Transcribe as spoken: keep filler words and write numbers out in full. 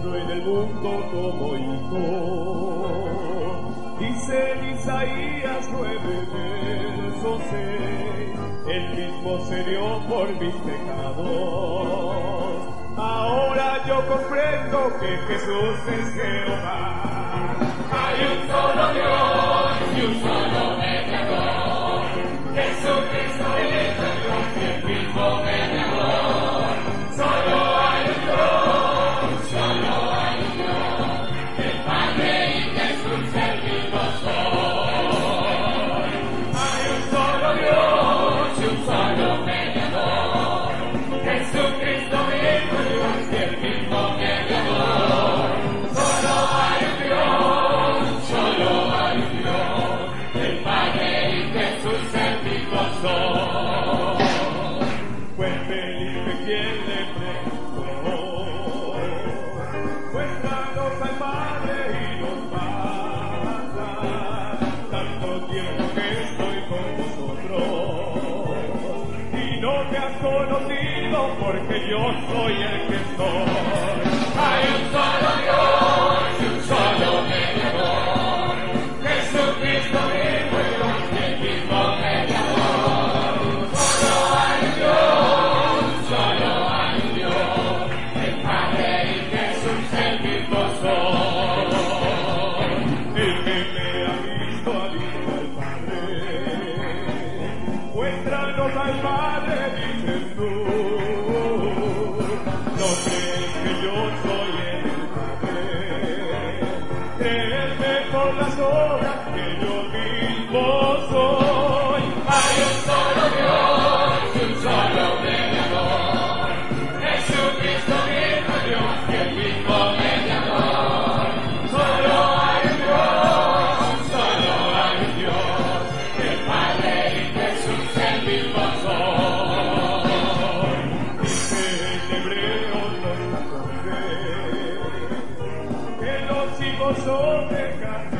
encuentro en el mundo como hijo. Dice en Isaías nueve verso seis, el mismo se dio por mis pecados. Ahora yo comprendo que Jesús es Jehová. Hay un solo Dios y un solo mediador, Jesucristo es el Dios y el mismo mediador. Solo hay un Dios, solo hay un Dios, el Padre y Jesús el mismo soy. Hay un solo Dios y un solo mediador, Jesucristo mismo Dios y el mismo mediador. Solo hay un Dios, solo hay un Dios, el Padre y Jesús el mismo soy. Fue Felipe quien le preguntó, muéstranos al Padre y nos basta. Tanto tiempo que estoy con vosotros y no me has conocido porque yo soy el que soy. Hay un solo Dios y un solo mediador, Jesucristo mismo Dios y el mismo mediador. Solo hay un Dios, solo hay un Dios, el Padre y Jesús el mismo soy. El que me ha visto ha visto al Padre. Muéstranos al Padre, dices tú. No crees que yo soy el Padre. Créeme por las obras que yo mismo soy. Hay un solo Dios y un solo mediador, Jesucristo mismo Dios y el mismo mediador. Solo hay un Dios, solo hay un Dios, el Padre y Jesús el mismo soy. Dice en Hebreos dos catorce que los hijos son de casa.